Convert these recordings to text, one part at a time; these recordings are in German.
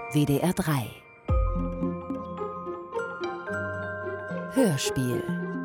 WDR 3 Hörspiel.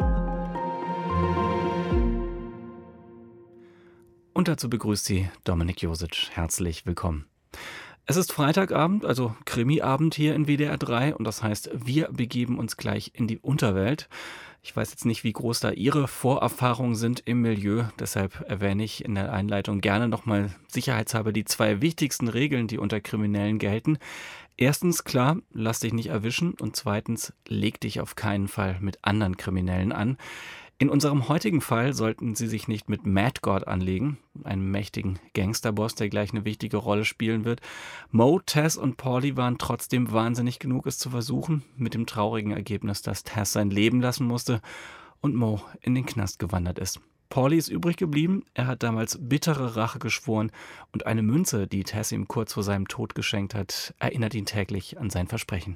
Und dazu begrüßt Sie Dominik Josic. Herzlich willkommen. Es ist Freitagabend, also Krimiabend hier in WDR 3 und das heißt, wir begeben uns gleich in die Unterwelt. Ich weiß jetzt nicht, wie groß da Ihre Vorerfahrungen sind im Milieu, deshalb erwähne ich in der Einleitung gerne nochmal sicherheitshalber die 2 wichtigsten Regeln, die unter Kriminellen gelten. Erstens, klar, lass dich nicht erwischen und zweitens, leg dich auf keinen Fall mit anderen Kriminellen an. In unserem heutigen Fall sollten Sie sich nicht mit Mad God anlegen, einem mächtigen Gangsterboss, der gleich eine wichtige Rolle spielen wird. Mo, Tess und Paulie waren trotzdem wahnsinnig genug, es zu versuchen, mit dem traurigen Ergebnis, dass Tess sein Leben lassen musste und Mo in den Knast gewandert ist. Paulie ist übrig geblieben, er hat damals bittere Rache geschworen und eine Münze, die Tess ihm kurz vor seinem Tod geschenkt hat, erinnert ihn täglich an sein Versprechen.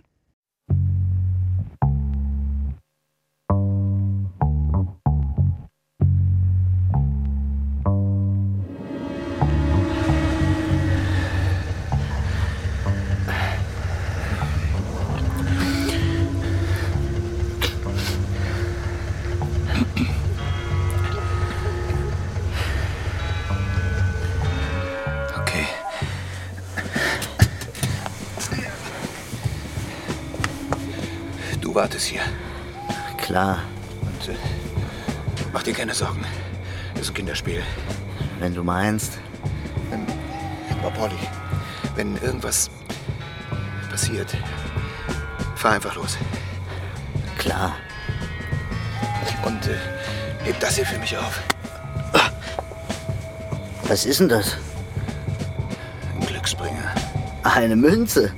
Du wartest hier. Klar. Und mach dir keine Sorgen. Das ist ein Kinderspiel. Wenn du meinst. Aber Paulie, wenn irgendwas passiert, fahr einfach los. Klar. Und heb das hier für mich auf. Was ist denn das? Ein Glücksbringer. Eine Münze.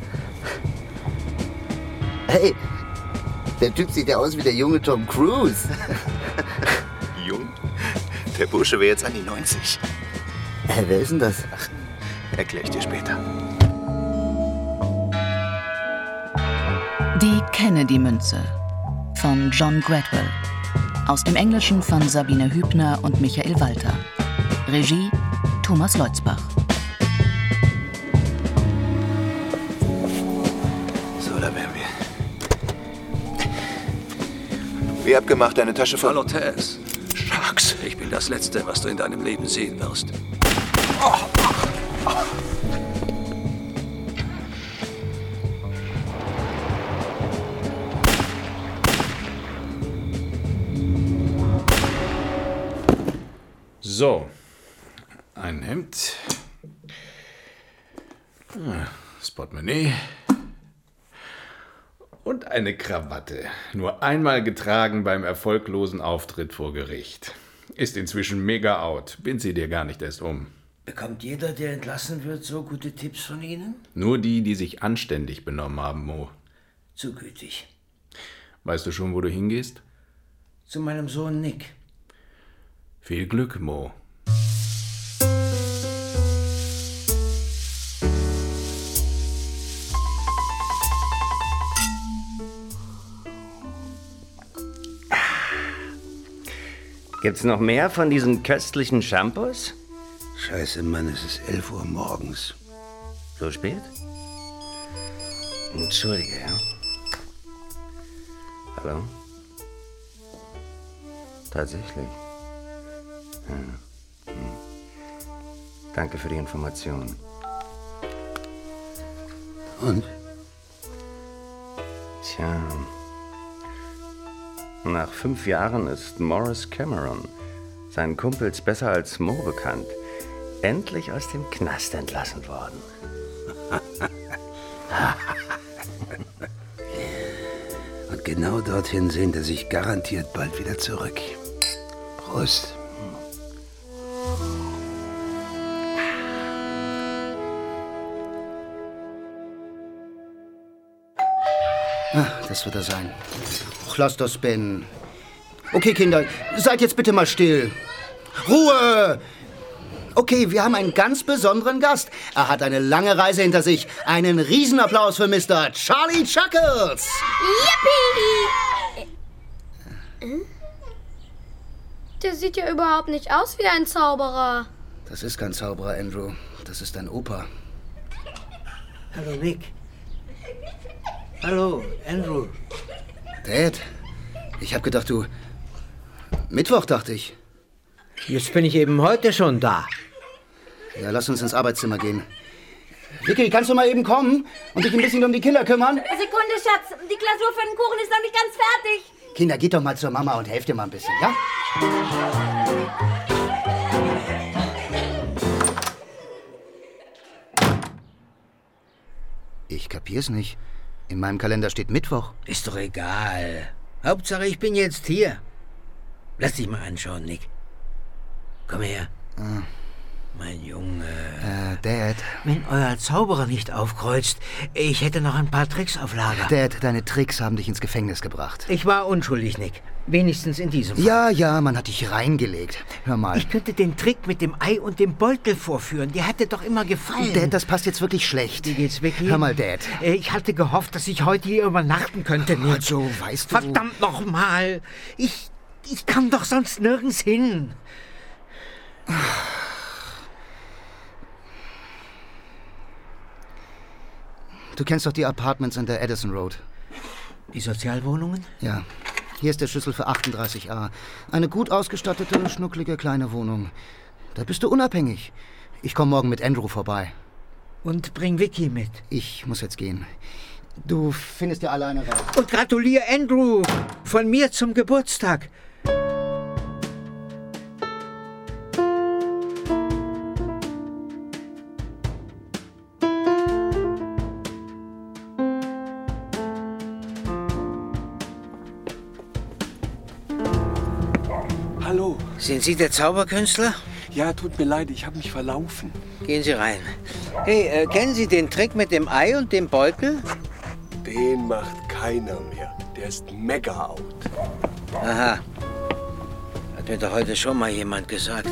Hey, der Typ sieht ja aus wie der junge Tom Cruise. Jung? Der Bursche wäre jetzt an die 90. Wer ist denn das? Erklär ich dir später. Die Kennedy-Münze von John Gradwell. Aus dem Englischen von Sabine Hübner und Michael Walter. Regie Thomas Leutzbach. So, da wären wir. Wie abgemacht, deine Tasche voll. Hallo Tess. Shucks, ich bin das Letzte, was du in deinem Leben sehen wirst. So, ein Hemd, das Portemonnaie und eine Krawatte. Nur einmal getragen beim erfolglosen Auftritt vor Gericht. Ist inzwischen mega out. Bind sie dir gar nicht erst um. Bekommt jeder, der entlassen wird, so gute Tipps von Ihnen? Nur die sich anständig benommen haben, Mo. Zu gütig. Weißt du schon, wo du hingehst? Zu meinem Sohn Nick. Viel Glück, Mo. Gibt's noch mehr von diesen köstlichen Shampoos? Scheiße, Mann, es ist 11 Uhr morgens. So spät? Entschuldige, ja? Hallo? Tatsächlich? Ja. Danke für die Information. Und? Tja. Nach 5 Jahren ist Morris Cameron, seinen Kumpels besser als Mo bekannt, endlich aus dem Knast entlassen worden. Und genau dorthin sehnt er sich garantiert bald wieder zurück. Prost. Das wird er sein. Ach, lass das, Ben. Okay, Kinder, seid jetzt bitte mal still. Ruhe! Okay, wir haben einen ganz besonderen Gast. Er hat eine lange Reise hinter sich. Einen Riesenapplaus für Mr. Charlie Chuckles. Yippie! Der sieht ja überhaupt nicht aus wie ein Zauberer. Das ist kein Zauberer, Andrew. Das ist ein Opa. Hallo, Nick. Hallo, Andrew. Dad, ich hab gedacht, du... Mittwoch, dachte ich. Jetzt bin ich eben heute schon da. Ja, lass uns ins Arbeitszimmer gehen. Vicky, kannst du mal eben kommen und dich ein bisschen um die Kinder kümmern? Sekunde, Schatz. Die Glasur für den Kuchen ist noch nicht ganz fertig. Kinder, geht doch mal zur Mama und helft ihr mal ein bisschen, ja? Ich kapier's nicht. In meinem Kalender steht Mittwoch. Ist doch egal. Hauptsache, ich bin jetzt hier. Lass dich mal anschauen, Nick. Komm her. Mein Junge. Dad. Wenn euer Zauberer nicht aufkreuzt, ich hätte noch ein paar Tricks auf Lager. Dad, deine Tricks haben dich ins Gefängnis gebracht. Ich war unschuldig, Nick. Wenigstens in diesem Ja, Fall. ja, man hat dich reingelegt. Hör mal. Ich könnte den Trick mit dem Ei und dem Beutel vorführen. Der hat dir doch immer gefallen. Dad, das passt jetzt wirklich schlecht. Wie geht's, Vicky? Hör mal, Dad. Ich hatte gehofft, dass ich heute hier übernachten könnte, Nick. Also, weißt du... Verdammt nochmal. Ich kann doch sonst nirgends hin. Du kennst doch die Apartments in der Addison Road. Die Sozialwohnungen? Ja. Hier ist der Schlüssel für 38a. Eine gut ausgestattete, schnucklige kleine Wohnung. Da bist du unabhängig. Ich komme morgen mit Andrew vorbei. Und bring Vicky mit. Ich muss jetzt gehen. Du findest ja alleine raus. Und gratuliere Andrew von mir zum Geburtstag. Hallo. Sind Sie der Zauberkünstler? Ja, tut mir leid, ich habe mich verlaufen. Gehen Sie rein. Hey, kennen Sie den Trick mit dem Ei und dem Beutel? Den macht keiner mehr. Der ist mega out. Aha. Hat mir doch heute schon mal jemand gesagt.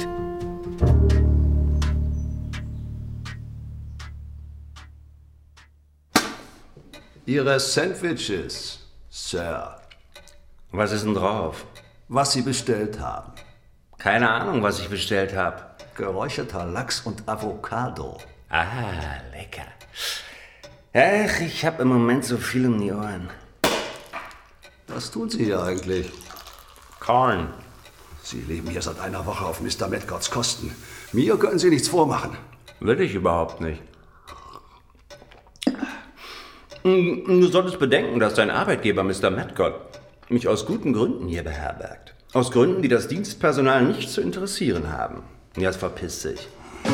Ihre Sandwiches, Sir. Was ist denn drauf? Was Sie bestellt haben. Keine Ahnung, was ich bestellt habe. Geräucherter Lachs und Avocado. Ah, lecker. Ach, ich habe im Moment so viel um die Ohren. Was tun Sie hier eigentlich? Corn. Sie leben hier seit einer Woche auf Mr. Medgards Kosten. Mir können Sie nichts vormachen. Will ich überhaupt nicht. Du solltest bedenken, dass dein Arbeitgeber, Mr. Medgard, mich aus guten Gründen hier beherbergt. Aus Gründen, die das Dienstpersonal nicht zu interessieren haben. Jetzt verpiss dich.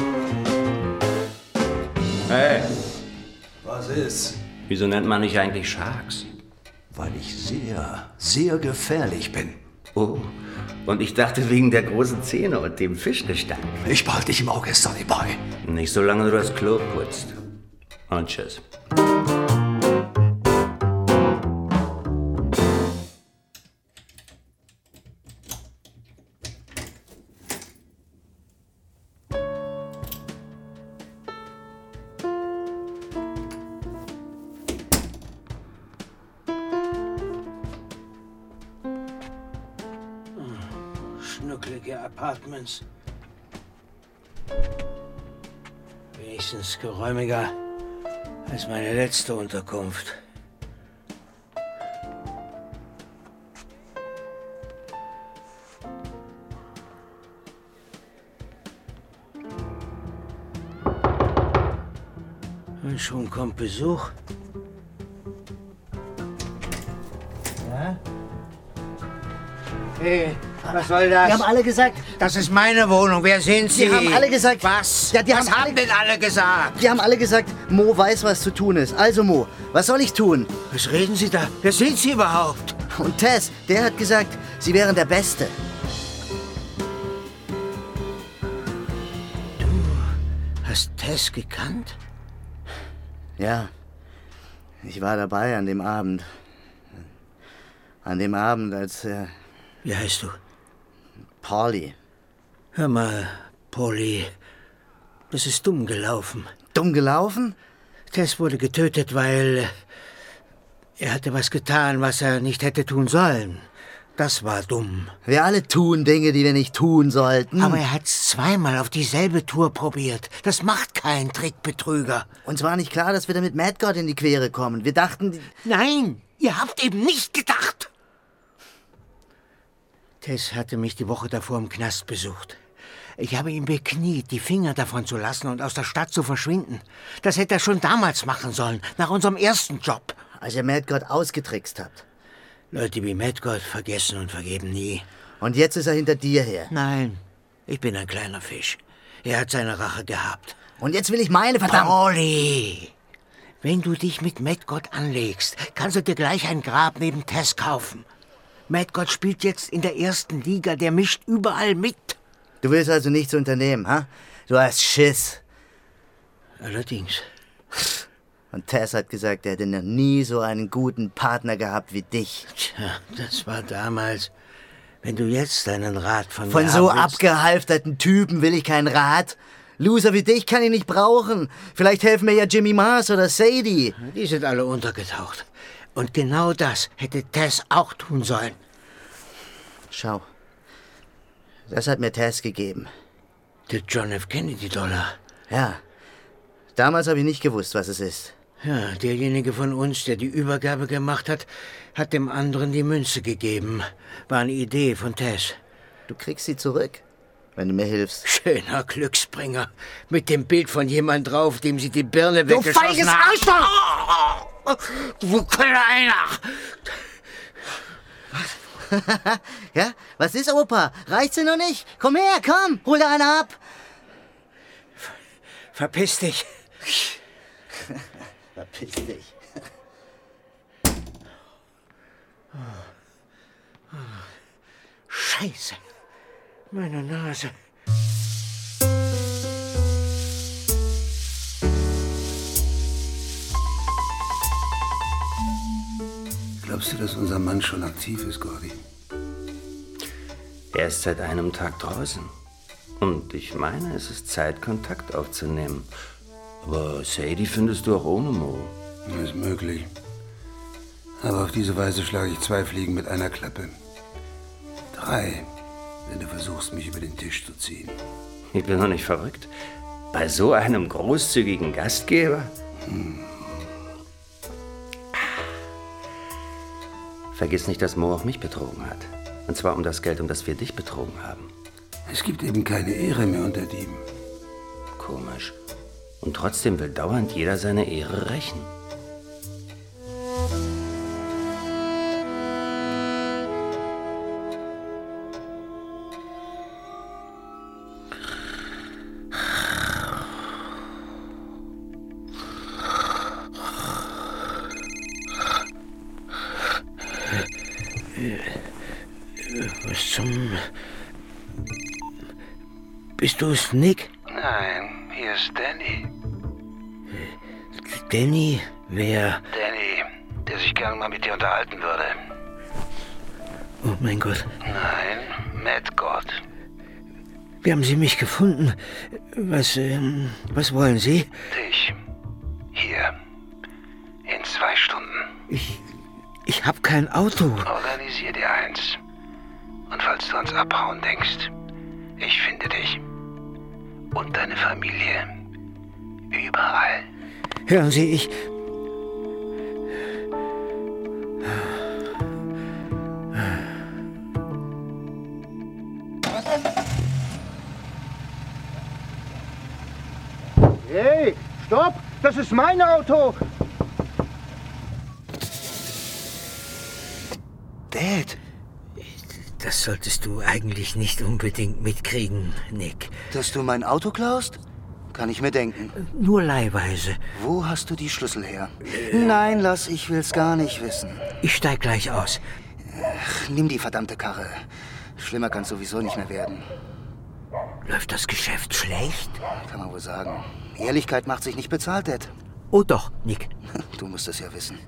Hey. Was ist? Wieso nennt man mich eigentlich Sharks? Weil ich sehr, sehr gefährlich bin. Oh, und ich dachte wegen der großen Zähne und dem Fischgestank. Ich behalte dich im Auge, Sonny Boy. Nicht solange du das Klo putzt. Und tschüss. Schnucklige Apartments. Wenigstens geräumiger als meine letzte Unterkunft. Und schon kommt Besuch. Ja? Hey, was soll das? Die haben alle gesagt... Das ist meine Wohnung. Wer sind Sie? Die haben alle gesagt... Was? Ja, Was haben denn alle gesagt? Die haben alle gesagt, Mo weiß, was zu tun ist. Also Mo, was soll ich tun? Was reden Sie da? Wer sind Sie überhaupt? Und Tess, der hat gesagt, Sie wären der Beste. Du hast Tess gekannt? Ja, ich war dabei an dem Abend. An dem Abend, als... Wie heißt du? Polly. Hör mal, Polly, das ist dumm gelaufen. Dumm gelaufen? Tess wurde getötet, weil er hatte was getan, was er nicht hätte tun sollen. das war dumm. Wir alle tun Dinge, die wir nicht tun sollten. Aber er hat's zweimal auf dieselbe Tour probiert. Das macht kein Trickbetrüger. Uns war nicht klar, dass wir damit Mad God in die Quere kommen. Wir dachten... Nein, ihr habt eben nicht gedacht. Tess hatte mich die Woche davor im Knast besucht. Ich habe ihn bekniet, die Finger davon zu lassen und aus der Stadt zu verschwinden. Das hätte er schon damals machen sollen, nach unserem ersten Job. Als ihr Mad God ausgetrickst habt. Leute wie Mad God vergessen und vergeben nie. Und jetzt ist er hinter dir her. Nein, ich bin ein kleiner Fisch. Er hat seine Rache gehabt. Und jetzt will ich meine, verdammt... Pauli! Wenn du dich mit Mad God anlegst, kannst du dir gleich ein Grab neben Tess kaufen. Mad God spielt jetzt in der ersten Liga, der mischt überall mit. Du willst also nichts unternehmen, ha? Du hast Schiss. Allerdings. Und Tess hat gesagt, er hätte noch nie so einen guten Partner gehabt wie dich. Tja, das war damals. Wenn du jetzt deinen Rat von mir Von so haben willst. abgehalfterten Typen will ich keinen Rat. Loser wie dich kann ich nicht brauchen. Vielleicht helfen mir ja Jimmy Mars oder Sadie. Die sind alle untergetaucht. Und genau das hätte Tess auch tun sollen. Schau. Das hat mir Tess gegeben. Der John F. Kennedy Dollar. Ja. Damals habe ich nicht gewusst, was es ist. Ja, derjenige von uns, der die Übergabe gemacht hat, hat dem anderen die Münze gegeben. War eine Idee von Tess. Du kriegst sie zurück, wenn du mir hilfst. Schöner Glücksbringer. Mit dem Bild von jemand drauf, dem sie die Birne weggeschossen haben. Du feiges Arschloch! Wo kann einer? Ja, was ist, Opa? Reicht's dir noch nicht? Komm her, komm, hol dir eine ab. Verpiss dich. Verpiss dich. Scheiße. Meine Nase. Glaubst du, dass unser Mann schon aktiv ist, Gordy? Er ist seit einem Tag draußen. Und ich meine, es ist Zeit, Kontakt aufzunehmen. Aber Sadie findest du auch ohne Mo. Ist möglich. Aber auf diese Weise schlage ich 2 Fliegen mit einer Klappe. 3, wenn du versuchst, mich über den Tisch zu ziehen. Ich bin noch nicht verrückt. Bei so einem großzügigen Gastgeber? Vergiss nicht, dass Mo auch mich betrogen hat. Und zwar um das Geld, um das wir dich betrogen haben. Es gibt eben keine Ehre mehr unter Dieben. Komisch. Und trotzdem will dauernd jeder seine Ehre rächen. Was zum... Bist du es, Nick? Nein, hier ist Danny. Danny? Wer? Danny, der sich gern mal mit dir unterhalten würde. Oh mein Gott. Nein, Mad God. Wie haben Sie mich gefunden? Was wollen Sie? Dich. Hier. In 2 Stunden. Ich hab kein Auto. Organisier dir eins. Und falls du ans Abhauen denkst, ich finde dich. Und deine Familie. Überall. Hören Sie, ich... Hey, stopp! Das ist mein Auto! Dad, das solltest du eigentlich nicht unbedingt mitkriegen, Nick. Dass du mein Auto klaust? Kann ich mir denken. Nur leihweise. Wo hast du die Schlüssel her? Nein, lass, ich will's gar nicht wissen. Ich steig gleich aus. Ach, nimm die verdammte Karre. Schlimmer kann's sowieso nicht mehr werden. Läuft das Geschäft schlecht? Kann man wohl sagen. Ehrlichkeit macht sich nicht bezahlt, Dad. Oh doch, Nick. Du musst es ja wissen.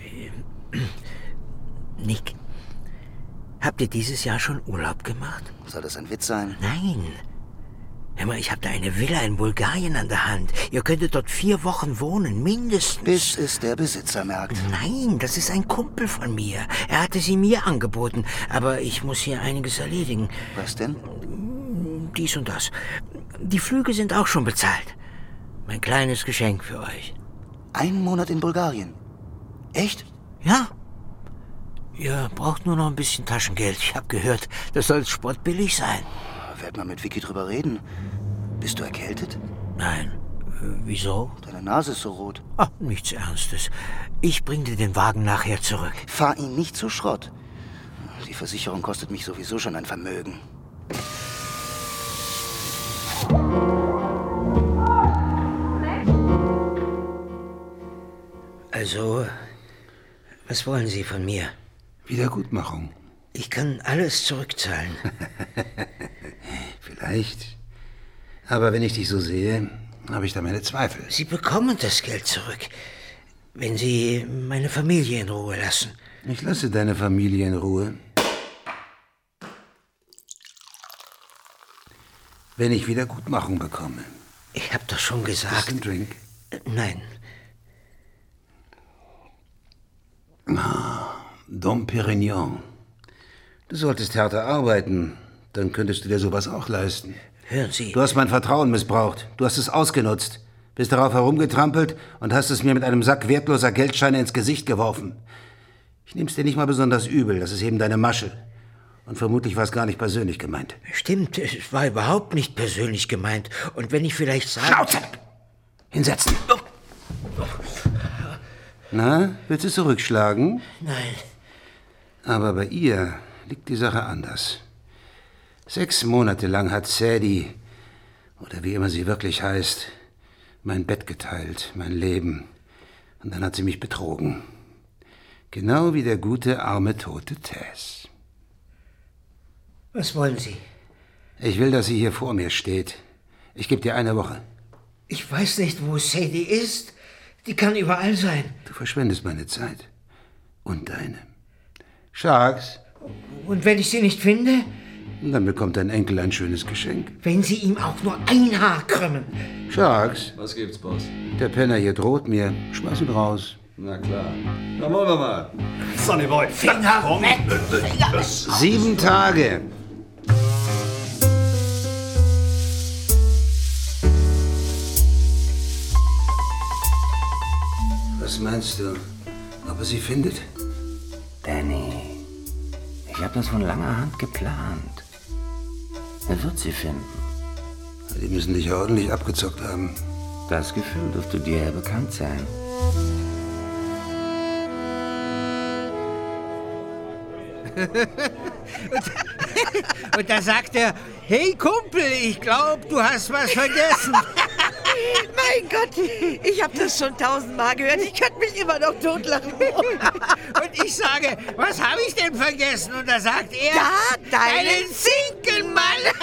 Nick, habt ihr dieses Jahr schon Urlaub gemacht? Soll das ein Witz sein? Nein. Hör mal, ich habe da eine Villa in Bulgarien an der Hand. Ihr könntet dort 4 Wochen wohnen, mindestens. Bis es der Besitzer merkt. Nein, das ist ein Kumpel von mir. Er hatte sie mir angeboten, aber ich muss hier einiges erledigen. Was denn? Dies und das. Die Flüge sind auch schon bezahlt. Mein kleines Geschenk für euch. 1 Monat in Bulgarien? Echt? Ja. Ihr braucht nur noch ein bisschen Taschengeld. Ich habe gehört, das soll spottbillig sein. Werd mal mit Vicky drüber reden. Bist du erkältet? Nein. Wieso? Deine Nase ist so rot. Ach, nichts Ernstes. Ich bring dir den Wagen nachher zurück. Fahr ihn nicht zu Schrott. Die Versicherung kostet mich sowieso schon ein Vermögen. Also, was wollen Sie von mir? Wiedergutmachung. Ich kann alles zurückzahlen. Vielleicht. Aber wenn ich dich so sehe, habe ich da meine Zweifel. Sie bekommen das Geld zurück, wenn Sie meine Familie in Ruhe lassen. Ich lasse deine Familie in Ruhe. Wenn ich Wiedergutmachung bekomme. Ich habe doch schon gesagt. Ist ein Drink? Nein. Dom Perignon. Du solltest härter arbeiten. Dann könntest du dir sowas auch leisten. Hören Sie. Du hast mein Vertrauen missbraucht. Du hast es ausgenutzt. Bist darauf herumgetrampelt und hast es mir mit einem Sack wertloser Geldscheine ins Gesicht geworfen. Ich nehm's dir nicht mal besonders übel. Das ist eben deine Masche. Und vermutlich war es gar nicht persönlich gemeint. Stimmt, es war überhaupt nicht persönlich gemeint. Und wenn ich vielleicht sage... Schnauze! Hinsetzen! Na, willst du zurückschlagen? Nein. Aber bei ihr liegt die Sache anders. 6 Monate lang hat Sadie, oder wie immer sie wirklich heißt, mein Bett geteilt, mein Leben. Und dann hat sie mich betrogen. Genau wie der gute, arme, tote Tess. Was wollen Sie? Ich will, dass sie hier vor mir steht. Ich gebe dir 1 Woche. Ich weiß nicht, wo Sadie ist. Die kann überall sein. Du verschwendest meine Zeit. Und deine. Sharks. Und wenn ich sie nicht finde? Dann bekommt dein Enkel ein schönes Geschenk. Wenn sie ihm auch nur ein Haar krümmen. Sharks. Was gibt's, Boss? Der Penner hier droht mir. Schmeiß ihn raus. Na klar. Dann wollen wir mal. Sonny Boy. Finger weg! 7 Tage. Was meinst du? Ob er sie findet? Danny, ich habe das von langer Hand geplant. Er wird sie finden. Die müssen dich ja ordentlich abgezockt haben. Das Gefühl dürfte dir ja bekannt sein. Und da sagt er, hey Kumpel, ich glaube, du hast was vergessen. Mein Gott, ich habe das schon 1000-mal gehört. Ich könnte mich immer noch totlachen. Und ich sage, was habe ich denn vergessen? Und da sagt er, ja, deinen Zinkelmann.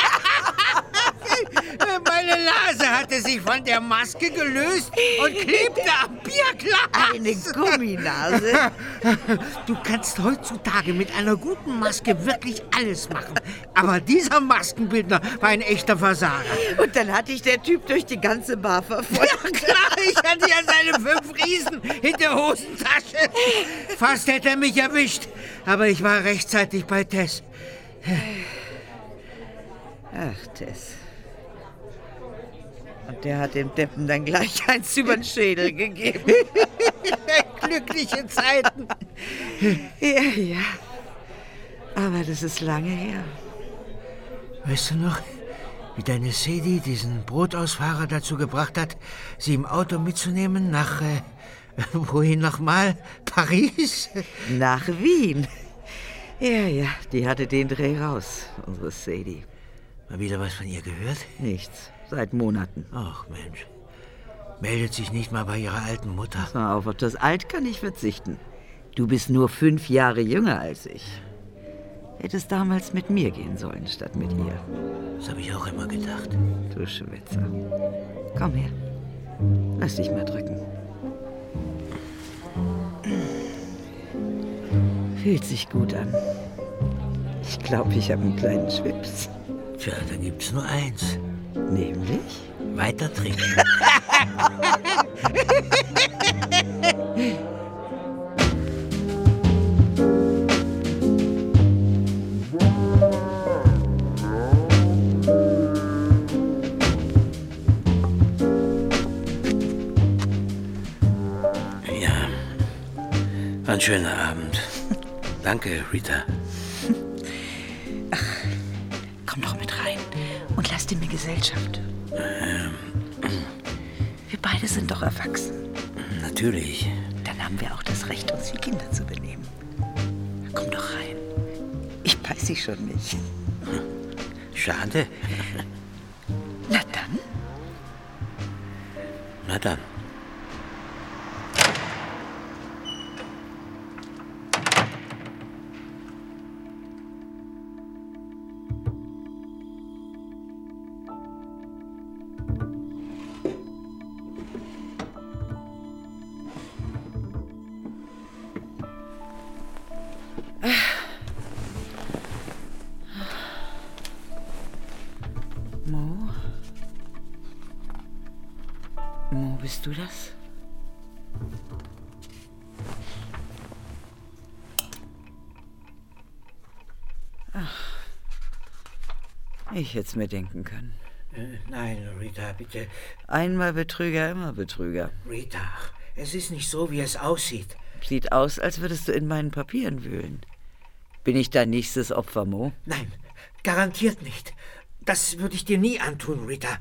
Meine Nase hatte sich von der Maske gelöst und klebte am Bierglas. Eine Gumminase. Du kannst heutzutage mit einer guten Maske wirklich alles machen. Aber dieser Maskenbildner war ein echter Versager. Und dann hatte ich der Typ durch die ganze Bar verfolgt. Ja klar, ich hatte ja seine 5 Riesen in der Hosentasche. Fast hätte er mich erwischt. Aber ich war rechtzeitig bei Tess. Ach, Tess. Und der hat dem Deppen dann gleich eins über den Schädel gegeben. Glückliche Zeiten. Ja. Aber das ist lange her. Weißt du noch, wie deine Sadie diesen Brotausfahrer dazu gebracht hat, sie im Auto mitzunehmen nach, wohin nochmal? Paris? Nach Wien. Ja, die hatte den Dreh raus, unsere Sadie. Mal wieder was von ihr gehört? Nichts, seit Monaten. Ach Mensch, meldet sich nicht mal bei ihrer alten Mutter. Pass mal auf das Alt kann ich verzichten. Du bist nur 5 Jahre jünger als ich. Hättest damals mit mir gehen sollen, statt mit ihr. Das habe ich auch immer gedacht. Du Schwätzer. Komm her. Lass dich mal drücken. Fühlt sich gut an. Ich glaube, ich habe einen kleinen Schwips. Tja, dann gibt's nur eins. Nämlich? Weiter trinken. Ja, war ein schöner Abend. Danke, Rita. Ach, komm doch mit rein und lass dir mir Gesellschaft. Wir beide sind doch erwachsen. Natürlich. Dann haben wir auch das Recht, uns wie Kinder zu benehmen. Komm doch rein. Ich beiß dich schon nicht. Schade. Na dann. Na dann. Mo, bist du das? Ach, ich hätte es mir denken können. Nein, Rita, bitte. Einmal Betrüger, immer Betrüger. Rita, es ist nicht so, wie es aussieht. Sieht aus, als würdest du in meinen Papieren wühlen. Bin ich dein nächstes Opfer, Mo? Nein, garantiert nicht. Das würde ich dir nie antun, Rita.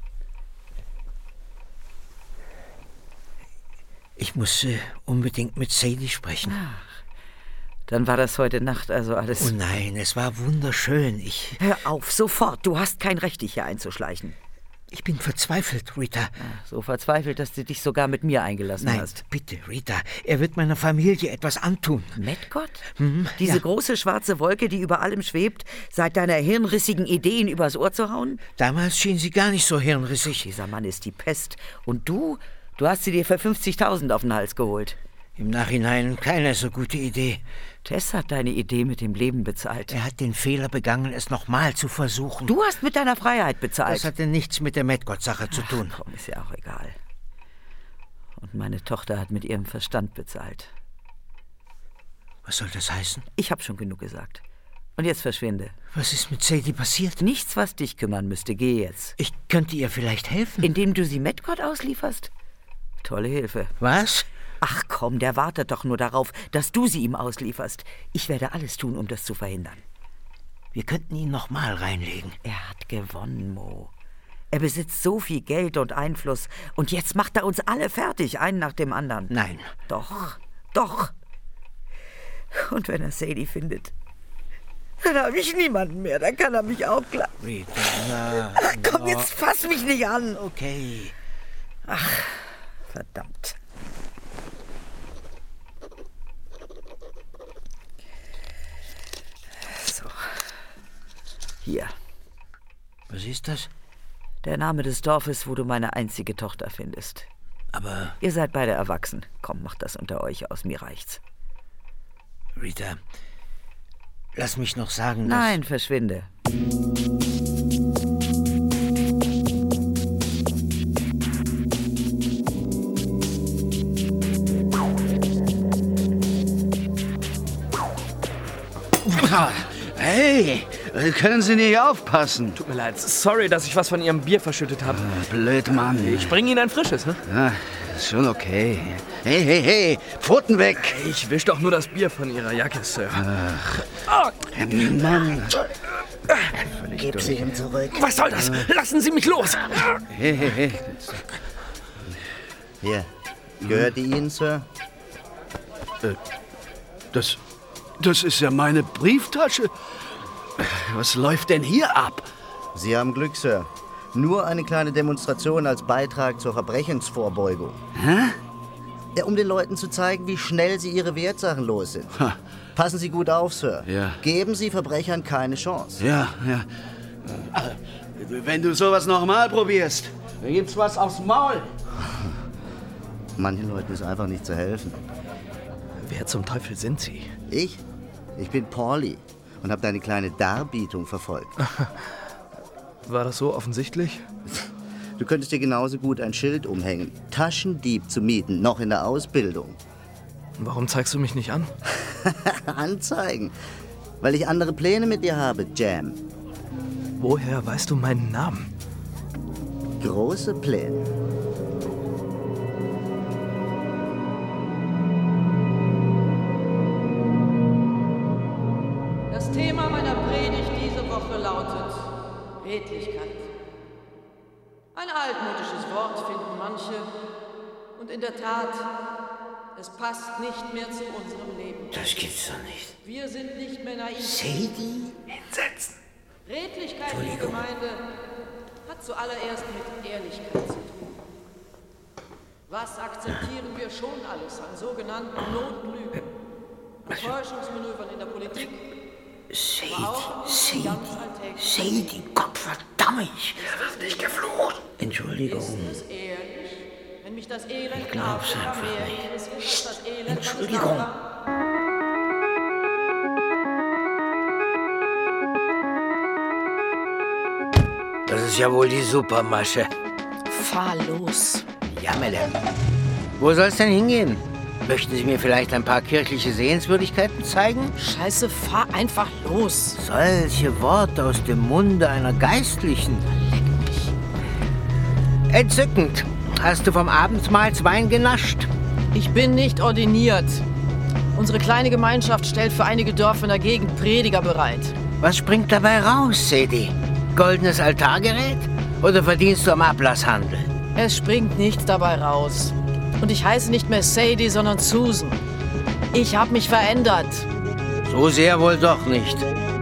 Ich muss unbedingt mit Sadie sprechen. Ach, dann war das heute Nacht also alles... Oh nein, es war wunderschön. Hör auf, sofort. Du hast kein Recht, dich hier einzuschleichen. Ich bin verzweifelt, Rita. Ach, so verzweifelt, dass du dich sogar mit mir eingelassen hast. Nein, bitte, Rita. Er wird meiner Familie etwas antun. Medgott? Diese große schwarze Wolke, die über allem schwebt, seit deiner hirnrissigen Idee, ihn übers Ohr zu hauen? Damals schien sie gar nicht so hirnrissig. Dieser Mann ist die Pest. Und du hast sie dir für 50.000 auf den Hals geholt. Im Nachhinein keine so gute Idee. Tess hat deine Idee mit dem Leben bezahlt. Er hat den Fehler begangen, es nochmal zu versuchen. Du hast mit deiner Freiheit bezahlt. Das hatte nichts mit der Medgott-Sache zu tun. Ach, komm, ist ja auch egal. Und meine Tochter hat mit ihrem Verstand bezahlt. Was soll das heißen? Ich hab schon genug gesagt. Und jetzt verschwinde. Was ist mit Sadie passiert? Nichts, was dich kümmern müsste. Geh jetzt. Ich könnte ihr vielleicht helfen. Indem du sie Medgott auslieferst? Tolle Hilfe. Was? Ach komm, der wartet doch nur darauf, dass du sie ihm auslieferst. Ich werde alles tun, um das zu verhindern. Wir könnten ihn nochmal reinlegen. Er hat gewonnen, Mo. Er besitzt so viel Geld und Einfluss. Und jetzt macht er uns alle fertig, einen nach dem anderen. Nein. Doch, doch. Und wenn er Sadie findet, dann habe ich niemanden mehr. Dann kann er mich auch klar. Rita, ach komm, jetzt fass mich nicht an. Okay. Ach, verdammt. So. Hier. Was ist das? Der Name des Dorfes, wo du meine einzige Tochter findest. Aber... Ihr seid beide erwachsen. Komm, macht das unter euch aus. Mir reicht's. Rita, lass mich noch sagen, dass... Nein, verschwinde. Hey, können Sie nicht aufpassen? Tut mir leid, sorry, dass ich was von Ihrem Bier verschüttet habe. Blöd, Mann. Ich bringe Ihnen ein frisches, ne? Ja, ist schon okay. Hey, Pfoten weg! Ich wisch doch nur das Bier von Ihrer Jacke, Sir. Ach, Mann. Gib sie ihm zurück. Was soll das? Lassen Sie mich los! Hey. Hier, gehört die Ihnen, Sir? Das ist ja meine Brieftasche. Was läuft denn hier ab? Sie haben Glück, Sir. Nur eine kleine Demonstration als Beitrag zur Verbrechensvorbeugung. Hä? Ja, um den Leuten zu zeigen, wie schnell sie ihre Wertsachen los sind. Ha. Passen Sie gut auf, Sir. Ja. Geben Sie Verbrechern keine Chance. Ja. Wenn du sowas nochmal probierst, dann gibt's was aufs Maul. Manchen Leuten ist einfach nicht zu helfen. Wer zum Teufel sind Sie? Ich bin Pauli und habe deine kleine Darbietung verfolgt. War das so offensichtlich? Du könntest dir genauso gut ein Schild umhängen. Taschendieb zu mieten, noch in der Ausbildung. Warum zeigst du mich nicht an? Anzeigen. Weil ich andere Pläne mit dir habe, Jam. Woher weißt du meinen Namen? Große Pläne. Das Thema meiner Predigt diese Woche lautet Redlichkeit. Ein altmodisches Wort finden manche. Und in der Tat, es passt nicht mehr zu unserem Leben. Das gibt's doch nicht. Wir sind nicht mehr naiv. Sadie? Hinsetzen. Redlichkeit in der Gemeinde hat zuallererst mit Ehrlichkeit zu tun. Was akzeptieren wir schon alles an sogenannten Notlügen, Täuschungsmanövern in der Politik? Sadie, Gott verdammt! Er wird nicht geflucht. Entschuldigung. Ist es ehrlich, wenn mich das Elend Ich glaub's in Afrika einfach mehr nicht. interessiert als das Elend Entschuldigung. meines Nachbarn? Das ist ja wohl die Supermasche. Fahr los. Ja, Madame. Wo soll's denn hingehen? Möchten Sie mir vielleicht ein paar kirchliche Sehenswürdigkeiten zeigen? Scheiße, fahr einfach los. Solche Worte aus dem Munde einer Geistlichen. Leck mich. Entzückend. Hast du vom Abendmahlswein genascht? Ich bin nicht ordiniert. Unsere kleine Gemeinschaft stellt für einige Dörfer in der Gegend Prediger bereit. Was springt dabei raus, Sadie? Goldenes Altargerät? Oder verdienst du am Ablasshandel? Es springt nichts dabei raus. Und ich heiße nicht mehr Sadie, sondern Susan. Ich habe mich verändert. So sehr wohl doch nicht.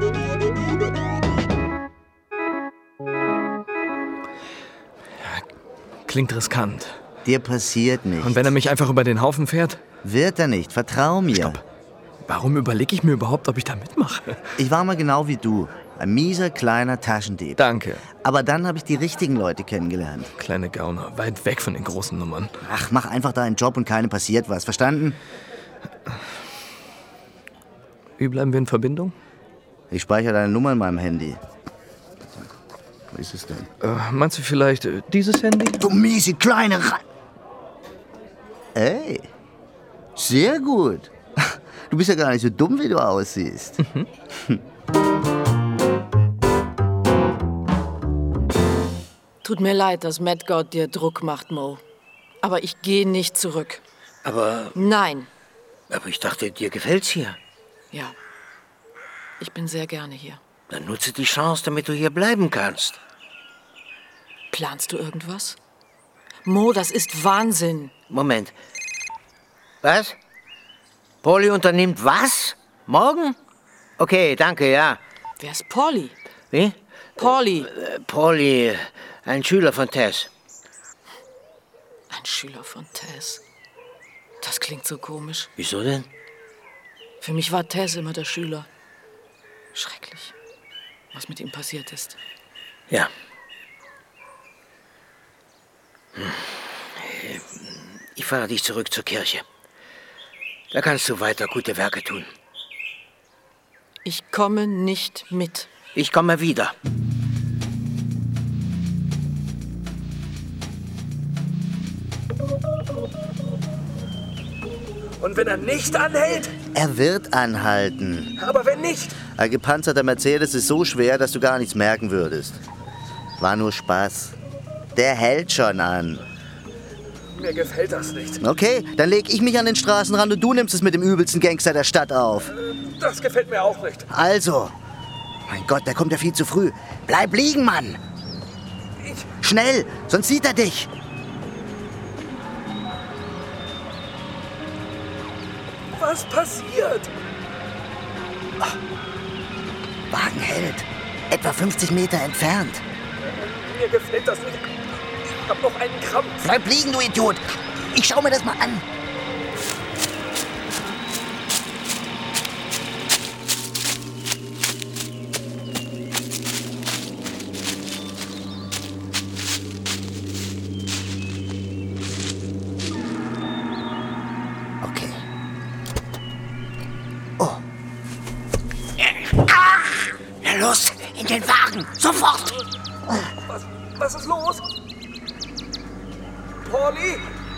Klingt riskant. Dir passiert nichts. Und wenn er mich einfach über den Haufen fährt? Wird er nicht, vertrau mir. Stopp. Warum überlege ich mir überhaupt, ob ich da mitmache? Ich war mal genau wie du. Ein mieser, kleiner Taschendieb. Danke. Aber dann habe ich die richtigen Leute kennengelernt. Kleine Gauner, weit weg von den großen Nummern. Ach, mach einfach deinen Job und keinem passiert was. Verstanden? Wie bleiben wir in Verbindung? Ich speichere deine Nummer in meinem Handy. Wo ist es denn? Meinst du vielleicht dieses Handy? Du miese kleine Ey, sehr gut. Du bist ja gar nicht so dumm, wie du aussiehst. Tut mir leid, dass Mad God dir Druck macht, Mo. Aber ich gehe nicht zurück. Aber Nein. ich dachte, dir gefällt's hier. Ja. Ich bin sehr gerne hier. Dann nutze die Chance, damit du hier bleiben kannst. Planst du irgendwas? Mo, das ist Wahnsinn. Moment. Was? Polly unternimmt was? Morgen? Okay, danke, ja. Wer ist Polly? Wie? Polly. Polly, ein Schüler von Tess. Ein Schüler von Tess. Das klingt so komisch. Wieso denn? Für mich war Tess immer der Schüler. Schrecklich, was mit ihm passiert ist. Ja. Ich fahre dich zurück zur Kirche. Da kannst du weiter gute Werke tun. Ich komme nicht mit. Ich komme wieder. Und wenn er nicht anhält? Er wird anhalten. Aber wenn nicht? Ein gepanzerter Mercedes ist so schwer, dass du gar nichts merken würdest. War nur Spaß. Der hält schon an. Mir gefällt das nicht. Okay, dann leg ich mich an den Straßenrand und du nimmst es mit dem übelsten Gangster der Stadt auf. Das gefällt mir auch nicht. Also. Mein Gott, der kommt ja viel zu früh. Bleib liegen, Mann. Schnell, sonst sieht er dich. Was passiert? Wagen hält. Etwa 50 Meter entfernt. Mir gefällt das nicht. Ich hab noch einen Krampf. Bleib liegen, du Idiot. Ich schau mir das mal an. Okay. Oh. Na los, in den Wagen, sofort! Was ist los? Polly?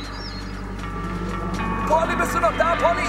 Polly, bist du noch da, Polly?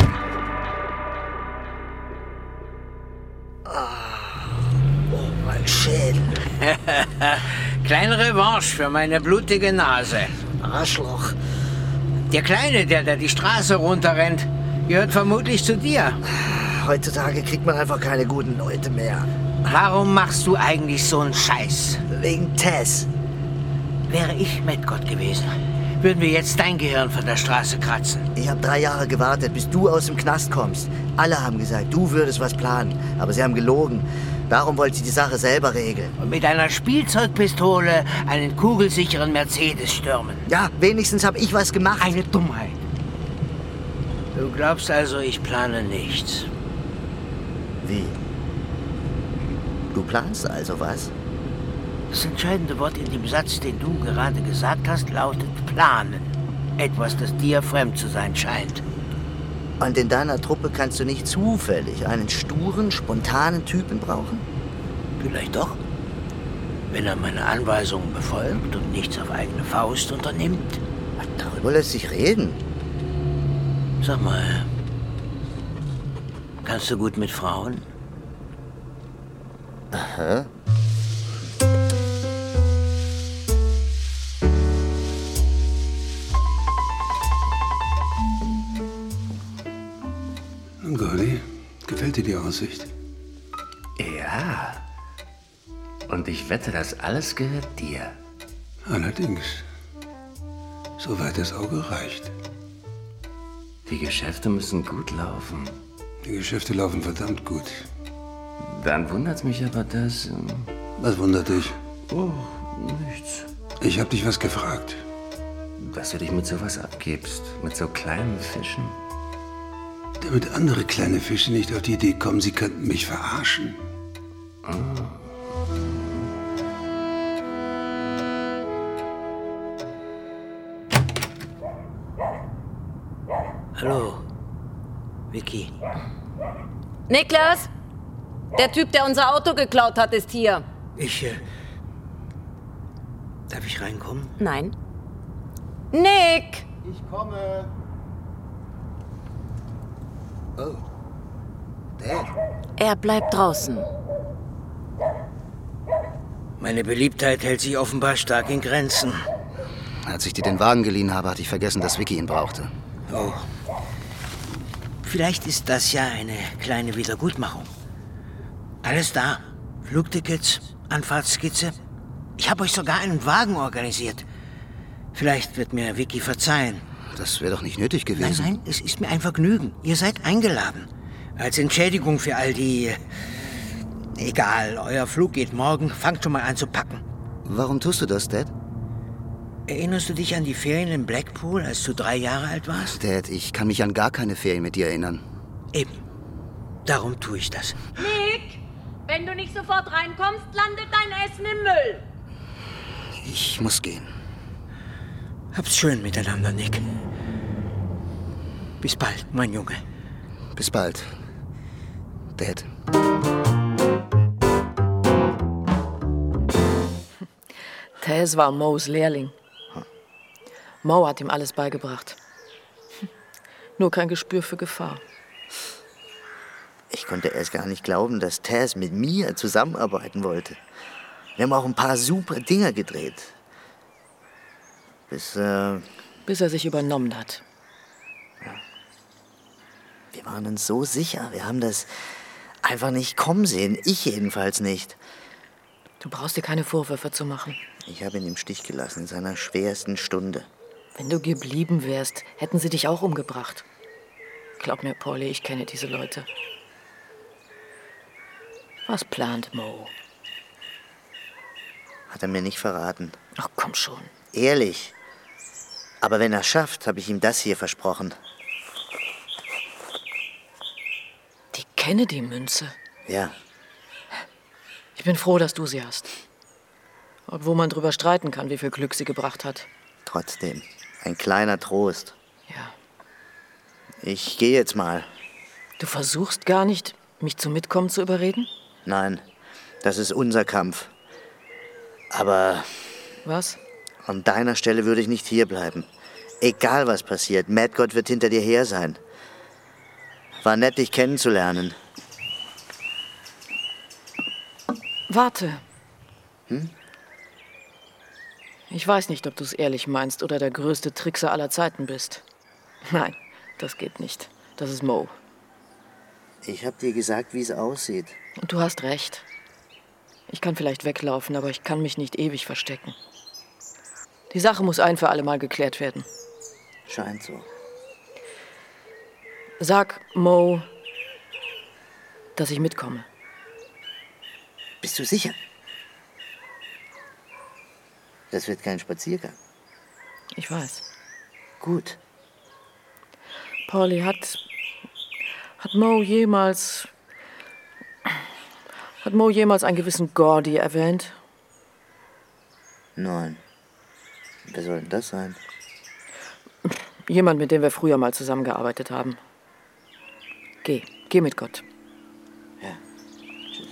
Oh, mein Schädel. Kleine Revanche für meine blutige Nase. Arschloch. Der Kleine, der da die Straße runterrennt, gehört vermutlich zu dir. Heutzutage kriegt man einfach keine guten Leute mehr. Warum machst du eigentlich so einen Scheiß? Wegen Tess. Wäre ich Medgott gewesen, würden wir jetzt dein Gehirn von der Straße kratzen. Ich habe 3 Jahre gewartet, bis du aus dem Knast kommst. Alle haben gesagt, du würdest was planen, aber sie haben gelogen. Darum wollte sie die Sache selber regeln. Und mit einer Spielzeugpistole einen kugelsicheren Mercedes stürmen. Ja, wenigstens habe ich was gemacht. Eine Dummheit. Du glaubst also, ich plane nichts? Wie? Du planst also was? Das entscheidende Wort in dem Satz, den du gerade gesagt hast, lautet planen. Etwas, das dir fremd zu sein scheint. Und in deiner Truppe kannst du nicht zufällig einen sturen, spontanen Typen brauchen? Vielleicht doch. Wenn er meine Anweisungen befolgt und nichts auf eigene Faust unternimmt. Darüber lässt sich reden. Sag mal, kannst du gut mit Frauen? Aha. Gordy, gefällt dir die Aussicht? Ja. Und ich wette, das alles gehört dir. Allerdings. Soweit das Auge reicht. Die Geschäfte müssen gut laufen. Die Geschäfte laufen verdammt gut. Dann wundert's mich aber, dass... Was wundert dich? Oh, nichts. Ich hab dich was gefragt. Dass du dich mit sowas abgibst. Mit so kleinen Fischen. Damit andere kleine Fische nicht auf die Idee kommen, sie könnten mich verarschen. Oh. Hallo, Vicky. Niklas! Der Typ, der unser Auto geklaut hat, ist hier. Darf ich reinkommen? Nein. Nick! Ich komme. Oh. Dad. Er bleibt draußen. Meine Beliebtheit hält sich offenbar stark in Grenzen. Als ich dir den Wagen geliehen habe, hatte ich vergessen, dass Vicky ihn brauchte. Oh. Vielleicht ist das ja eine kleine Wiedergutmachung. Alles da. Flugtickets, Anfahrtsskizze. Ich habe euch sogar einen Wagen organisiert. Vielleicht wird mir Vicky verzeihen. Das wäre doch nicht nötig gewesen. Nein, es ist mir ein Vergnügen. Ihr seid eingeladen. Als Entschädigung für all die... Egal, euer Flug geht morgen. Fangt schon mal an zu packen. Warum tust du das, Dad? Erinnerst du dich an die Ferien in Blackpool, als du 3 Jahre alt warst? Dad, ich kann mich an gar keine Ferien mit dir erinnern. Eben. Darum tue ich das. Nick! Wenn du nicht sofort reinkommst, landet dein Essen im Müll. Ich muss gehen. Hab's schön miteinander, Nick. Bis bald, mein Junge. Bis bald, Dad. Tess war Moes Lehrling. Mo hat ihm alles beigebracht. Nur kein Gespür für Gefahr. Ich konnte erst gar nicht glauben, dass Tess mit mir zusammenarbeiten wollte. Wir haben auch ein paar super Dinger gedreht. Bis er sich übernommen hat. Wir waren uns so sicher. Wir haben das einfach nicht kommen sehen. Ich jedenfalls nicht. Du brauchst dir keine Vorwürfe zu machen. Ich habe ihn im Stich gelassen in seiner schwersten Stunde. Wenn du geblieben wärst, hätten sie dich auch umgebracht. Glaub mir, Polly, ich kenne diese Leute. Was plant Mo? Hat er mir nicht verraten. Ach, komm schon. Ehrlich. Aber wenn er schafft, habe ich ihm das hier versprochen. Die Kennedy-Münze. Ja. Ich bin froh, dass du sie hast. Obwohl man drüber streiten kann, wie viel Glück sie gebracht hat. Trotzdem, ein kleiner Trost. Ja. Ich gehe jetzt mal. Du versuchst gar nicht, mich zum Mitkommen zu überreden? Nein, das ist unser Kampf. Aber Was? An deiner Stelle würde ich nicht hierbleiben. Egal was passiert, Madgott wird hinter dir her sein. War nett, dich kennenzulernen. Warte. Ich weiß nicht, ob du es ehrlich meinst oder der größte Trickser aller Zeiten bist. Nein, das geht nicht. Das ist Mo. Ich hab dir gesagt, wie es aussieht. Und du hast recht. Ich kann vielleicht weglaufen, aber ich kann mich nicht ewig verstecken. Die Sache muss ein für alle Mal geklärt werden. Scheint so. Sag Mo, dass ich mitkomme. Bist du sicher? Das wird kein Spaziergang. Ich weiß. Gut. Polly, hat Mo jemals einen gewissen Gordy erwähnt? Nein. Wer soll denn das sein? Jemand, mit dem wir früher mal zusammengearbeitet haben. Geh mit Gott. Ja. Tschüss.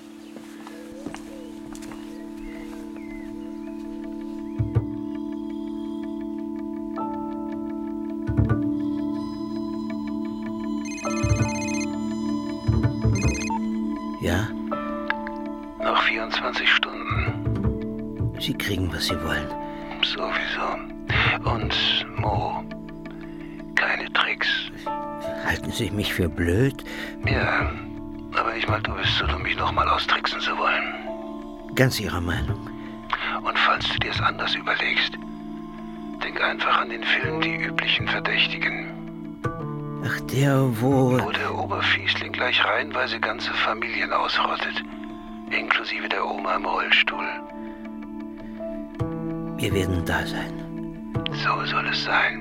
Ja? Noch 24 Stunden. Sie kriegen, was Sie wollen. Sowieso. Und Mo, keine Tricks. Halten Sie mich für blöd? Ja, aber nicht mal du bist so dumm, mich nochmal austricksen zu wollen. Ganz Ihrer Meinung? Und falls du dir es anders überlegst, denk einfach an den Film Die üblichen Verdächtigen. Ach, der, wo der Oberfiesling gleich reihenweise ganze Familien ausrottet. Inklusive der Oma im Rollstuhl. Wir werden da sein. So soll es sein.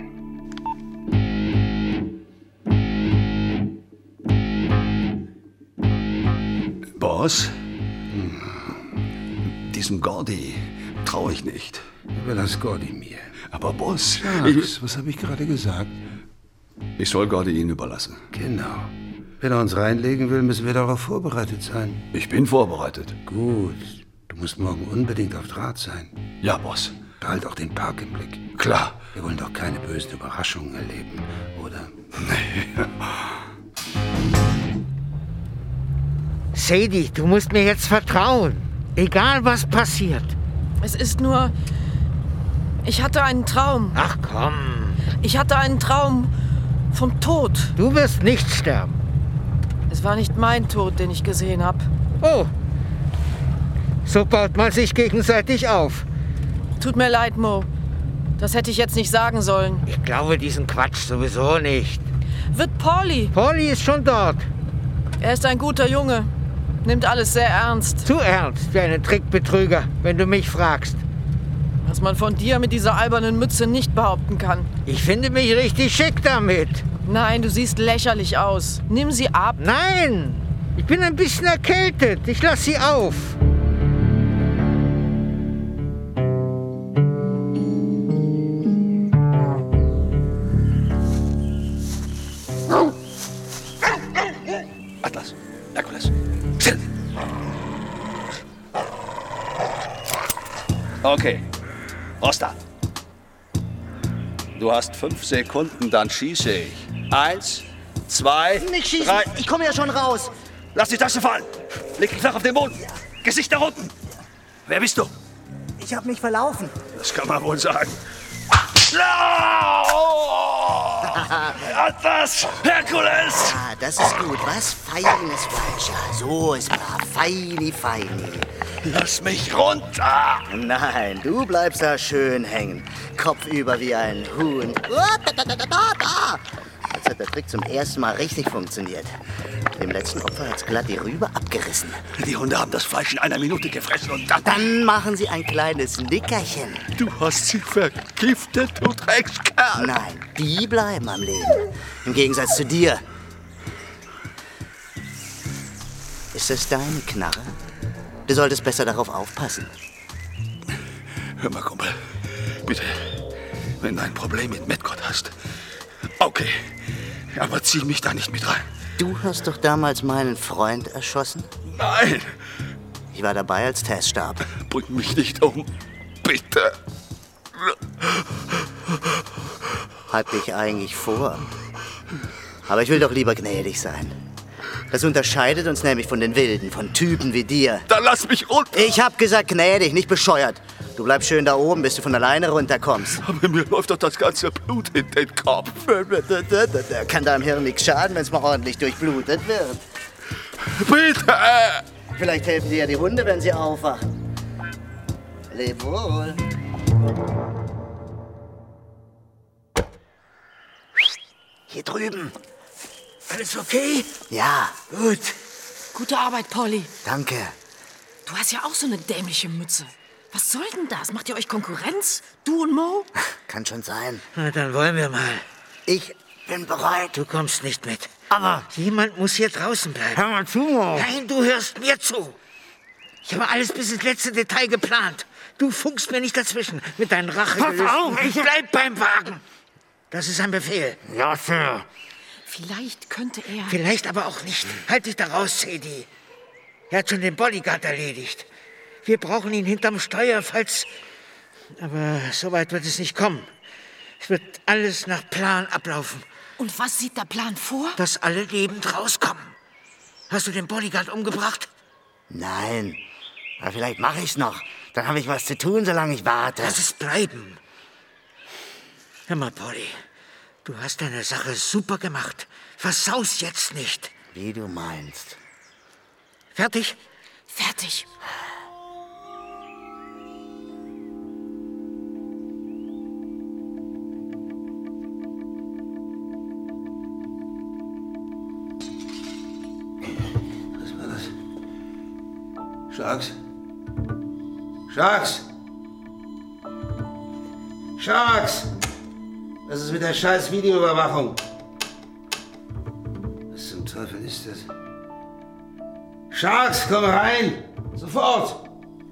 Boss? Diesem Gordy traue ich nicht. Überlass Gordy mir. Aber Boss... was habe ich gerade gesagt? Ich soll Gordy Ihnen überlassen. Genau. Wenn er uns reinlegen will, müssen wir darauf vorbereitet sein. Ich bin vorbereitet. Gut. Du musst morgen unbedingt auf Draht sein. Ja, Boss. Behalt auch den Park im Blick. Klar. Wir wollen doch keine bösen Überraschungen erleben, oder? Sadie, du musst mir jetzt vertrauen. Egal, was passiert. Es ist nur... Ich hatte einen Traum. Ach komm. Ich hatte einen Traum vom Tod. Du wirst nicht sterben. Es war nicht mein Tod, den ich gesehen habe. Oh. So baut man sich gegenseitig auf. Tut mir leid, Mo. Das hätte ich jetzt nicht sagen sollen. Ich glaube diesen Quatsch sowieso nicht. Wird Polly. Polly ist schon dort. Er ist ein guter Junge. Nimmt alles sehr ernst. Zu ernst wie einen Trickbetrüger, wenn du mich fragst. Was man von dir mit dieser albernen Mütze nicht behaupten kann. Ich finde mich richtig schick damit. Nein, du siehst lächerlich aus. Nimm sie ab. Nein! Ich bin ein bisschen erkältet. Ich lass sie auf. Atlas, Herkules, still! Okay, Rosta. Du hast 5 Sekunden, dann schieße ich. 1, 2, Nicht schießen, 3. ich komme ja schon raus. Lass die Tasche fallen. Leg dich flach auf den Boden. Gesicht nach unten. Wer bist du? Ich habe mich verlaufen. Das kann man wohl sagen. Atlas! Herkules! Ah, das ist gut, was? Feines Fleisch. Ja, so ist brav. Feini, feini. Lass mich runter! Nein, du bleibst da schön hängen. Kopfüber wie ein Huhn. Jetzt hat der Trick zum ersten Mal richtig funktioniert. Dem letzten Opfer hat's glatt die Rübe abgerissen. Die Hunde haben das Fleisch in einer Minute gefressen und Dann machen sie ein kleines Nickerchen. Du hast sie vergiftet, du Dreckskerl! Nein, die bleiben am Leben. Im Gegensatz zu dir. Ist das deine Knarre? Du solltest besser darauf aufpassen. Hör mal, Kumpel. Bitte, wenn du ein Problem mit Madgott hast. Okay, aber zieh mich da nicht mit rein. Du hast doch damals meinen Freund erschossen? Nein! Ich war dabei, als Tess starb. Bring mich nicht um. bitte. Hab ich eigentlich vor. Aber ich will doch lieber gnädig sein. Das unterscheidet uns nämlich von den Wilden, von Typen wie dir. Dann lass mich runter. Ich hab gesagt gnädig, nicht bescheuert. Du bleibst schön da oben, bis du von alleine runterkommst. Aber mir läuft doch das ganze Blut in den Kopf. Da kann deinem Hirn nichts schaden, wenn es mal ordentlich durchblutet wird. Bitte! Vielleicht helfen dir ja die Hunde, wenn sie aufwachen. Leb wohl. Hier drüben. Alles okay? Ja. Gut. Gute Arbeit, Polly. Danke. Du hast ja auch so eine dämliche Mütze. Was soll denn das? Macht ihr euch Konkurrenz? Du und Mo? Kann schon sein. Na, dann wollen wir mal. Ich bin bereit. Du kommst nicht mit. Aber jemand muss hier draußen bleiben. Hör mal zu, Mo. Nein, du hörst mir zu. Ich habe alles bis ins letzte Detail geplant. Du funkst mir nicht dazwischen mit deinen Rachegelüsten. Pass auf, ich bleib beim Wagen. Das ist ein Befehl. Ja, Sir. Vielleicht könnte er... Vielleicht aber auch nicht. Halt dich da raus, Sadie. Er hat schon den Bodyguard erledigt. Wir brauchen ihn hinterm Steuer, falls... Aber so weit wird es nicht kommen. Es wird alles nach Plan ablaufen. Und was sieht der Plan vor? Dass alle lebend rauskommen. Hast du den Bodyguard umgebracht? Nein. Aber vielleicht mache ich's noch. Dann habe ich was zu tun, solange ich warte. Lass es bleiben. Hör mal, Polly. Du hast deine Sache super gemacht. Versaus jetzt nicht. Wie du meinst. Fertig? Fertig. Was war das? Sharks? Sharks! Sharks! Was ist mit der scheiß Videoüberwachung? Was zum Teufel ist das? Sharks, komm rein! Sofort!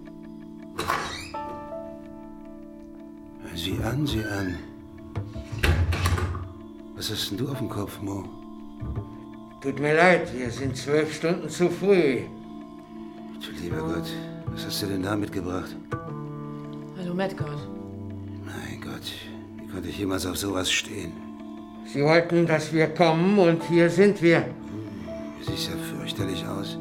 Sieh an, sieh an. Was hast denn du auf dem Kopf, Mo? Tut mir leid, wir sind 12 Stunden zu früh. Du lieber Gott, was hast du denn da mitgebracht? Hallo, Madgod. Mein Gott, wie konnte ich jemals auf sowas stehen? Sie wollten, dass wir kommen und hier sind wir. Du siehst ja fürchterlich aus.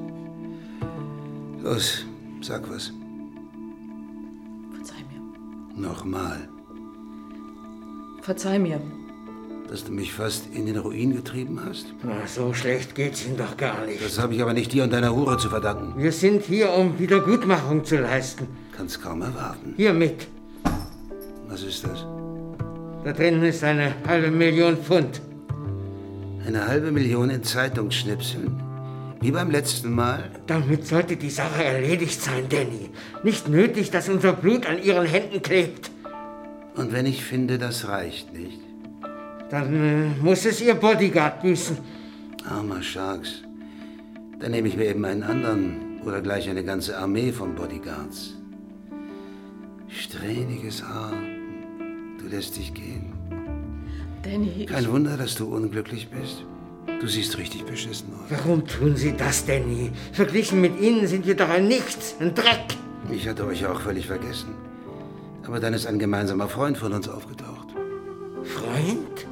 Los, sag was. Verzeih mir. Nochmal. Verzeih mir. Dass du mich fast in den Ruin getrieben hast? Na, so schlecht geht's Ihnen doch gar nicht. Das habe ich aber nicht dir und deiner Hure zu verdanken. Wir sind hier, um Wiedergutmachung zu leisten. Kannst kaum erwarten. Hier mit. Was ist das? Da drinnen ist eine $500.000 Pfund. Eine $500.000 in Zeitungsschnipseln? Wie beim letzten Mal? Damit sollte die Sache erledigt sein, Danny. Nicht nötig, dass unser Blut an Ihren Händen klebt. Und wenn ich finde, das reicht nicht? Dann muss es Ihr Bodyguard büßen. Armer Sharks. Dann nehme ich mir eben einen anderen oder gleich eine ganze Armee von Bodyguards. Strähniges Haar. Du lässt dich gehen. Danny, Kein Wunder, dass du unglücklich bist. Du siehst richtig beschissen aus. Warum tun Sie das, Danny? Verglichen mit Ihnen sind wir doch ein Nichts, ein Dreck. Ich hatte euch ja auch völlig vergessen. Aber dann ist ein gemeinsamer Freund von uns aufgetaucht. Freund?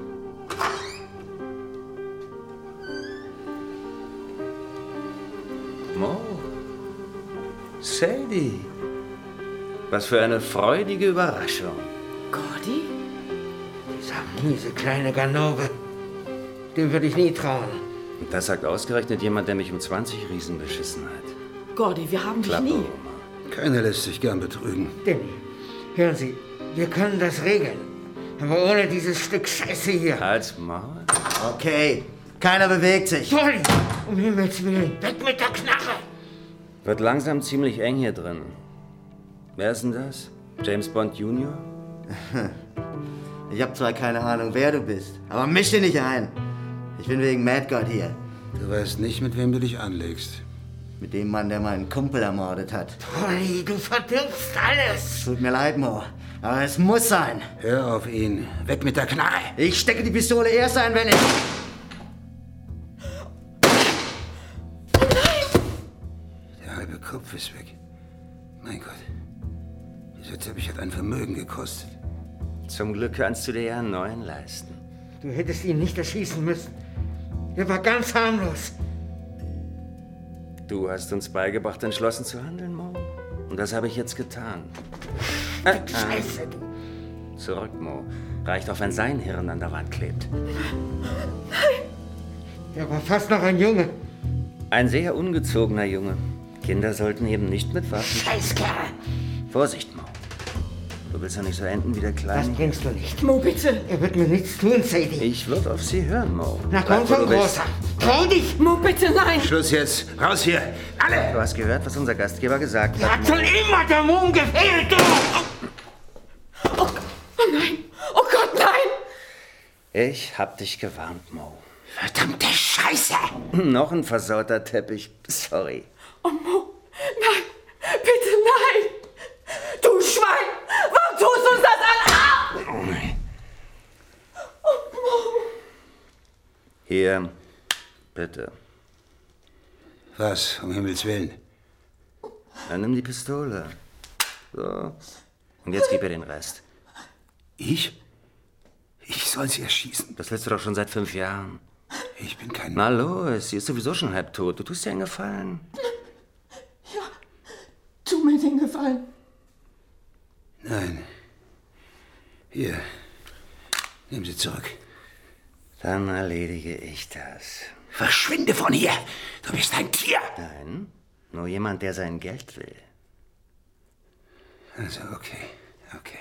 Mo. Sadie. Was für eine freudige Überraschung. Gordy? Dieser miese kleine Ganove. Dem würde ich nie trauen. Und das sagt ausgerechnet jemand, der mich um 20 Riesen beschissen hat. Gordy, wir haben dich Klappe, nie. Oma. Keiner lässt sich gern betrügen. Danny, hören Sie, wir können das regeln. Aber ohne dieses Stück Scheiße hier. Halt's Maul. Okay, keiner bewegt sich. Polly, um Himmels Willen, weg mit der Knarre. Wird langsam ziemlich eng hier drin. Wer ist denn das? James Bond Jr.? Ich habe zwar keine Ahnung, wer du bist, aber misch dich nicht ein. Ich bin wegen Madgod hier. Du weißt nicht, mit wem du dich anlegst. Mit dem Mann, der meinen Kumpel ermordet hat. Polly, du verdirbst alles. Tut mir leid, Mo, aber es muss sein. Hör auf ihn. Weg mit der Knarre. Ich stecke die Pistole erst ein, wenn ich... Der halbe Kopf ist weg. Mein Gott. Der Teppich hat ein Vermögen gekostet. Zum Glück kannst du dir ja einen neuen leisten. Du hättest ihn nicht erschießen müssen. Er war ganz harmlos. Du hast uns beigebracht, entschlossen zu handeln, Mo. Und das habe ich jetzt getan. Scheiße, du. Zurück, Mo. Reicht auch, wenn sein Hirn an der Wand klebt. Er war fast noch ein Junge. Ein sehr ungezogener Junge. Kinder sollten eben nicht mit Waffen... Scheißkerl! Vorsicht, Mo. Du willst ja nicht so enden wie der Kleine. Das bringst du nicht. Mo, bitte. Er wird mir nichts tun, Sadie. Ich würde auf sie hören, Mo. Na komm schon, Großer. Trau dich! Mo, bitte, nein! Schluss jetzt. Raus hier. Alle! Du hast gehört, was unser Gastgeber gesagt Er hat, hat schon immer der Mond gefehlt, du! Oh nein! Oh Gott, nein! Ich hab dich gewarnt, Mo. Verdammte Scheiße! Noch ein versauter Teppich. Sorry. Oh, Mo, nein! Bitte, nein! Du Schwein! Warum tust du uns das an? Oh, Mo! Hier, bitte. Was, um Himmels Willen? Dann nimm die Pistole. So. Und jetzt gib ihr den Rest. Ich? Ich soll sie erschießen? Das willst du doch schon seit 5 Jahren. Ich bin kein... Na los, sie ist sowieso schon halb tot. Du tust dir einen Gefallen. Ja, tu mir den Gefallen. Nein. Hier. Nimm sie zurück. Dann erledige ich das. Verschwinde von hier! Du bist ein Tier! Nein, nur jemand, der sein Geld will. Also, okay. Okay.